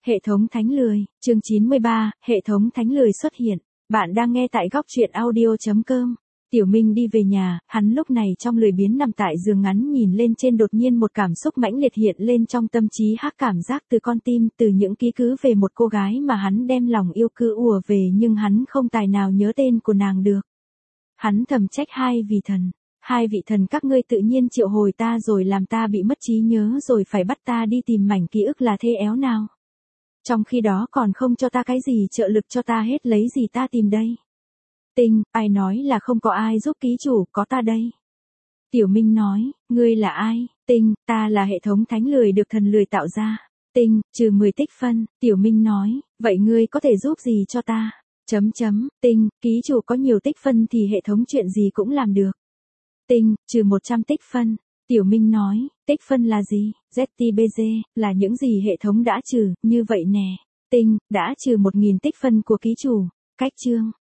Hệ thống thánh lười, chương 93, hệ thống thánh lười xuất hiện. Bạn đang nghe tại góc truyện audio.com. Tiểu Minh đi về nhà, hắn lúc này trong lười biếng nằm tại giường ngắn nhìn lên trên, đột nhiên một cảm xúc mãnh liệt hiện lên trong tâm trí hắn, cảm giác từ con tim, từ những ký cứ về một cô gái mà hắn đem lòng yêu cứ ùa về, nhưng hắn không tài nào nhớ tên của nàng được. Hắn thầm trách hai vị thần các ngươi tự nhiên triệu hồi ta rồi làm ta bị mất trí nhớ, rồi phải bắt ta đi tìm mảnh ký ức là thế éo nào. Trong khi đó còn không cho ta cái gì trợ lực cho ta hết, lấy gì ta tìm đây? Tinh, ai nói là không có ai giúp ký chủ, có ta đây. Tiểu Minh nói, ngươi là ai? Tinh, ta là hệ thống thánh lười được thần lười tạo ra. Tinh, trừ 10 tích phân. Tiểu Minh nói, vậy ngươi có thể giúp gì cho ta? Tinh, ký chủ có nhiều tích phân thì hệ thống chuyện gì cũng làm được. Tinh, trừ 100 tích phân. Tiểu Minh nói, tích phân là gì? ZTBG, là những gì hệ thống đã trừ, như vậy nè. Tinh, đã trừ 1000 tích phân của ký chủ. Cách chương.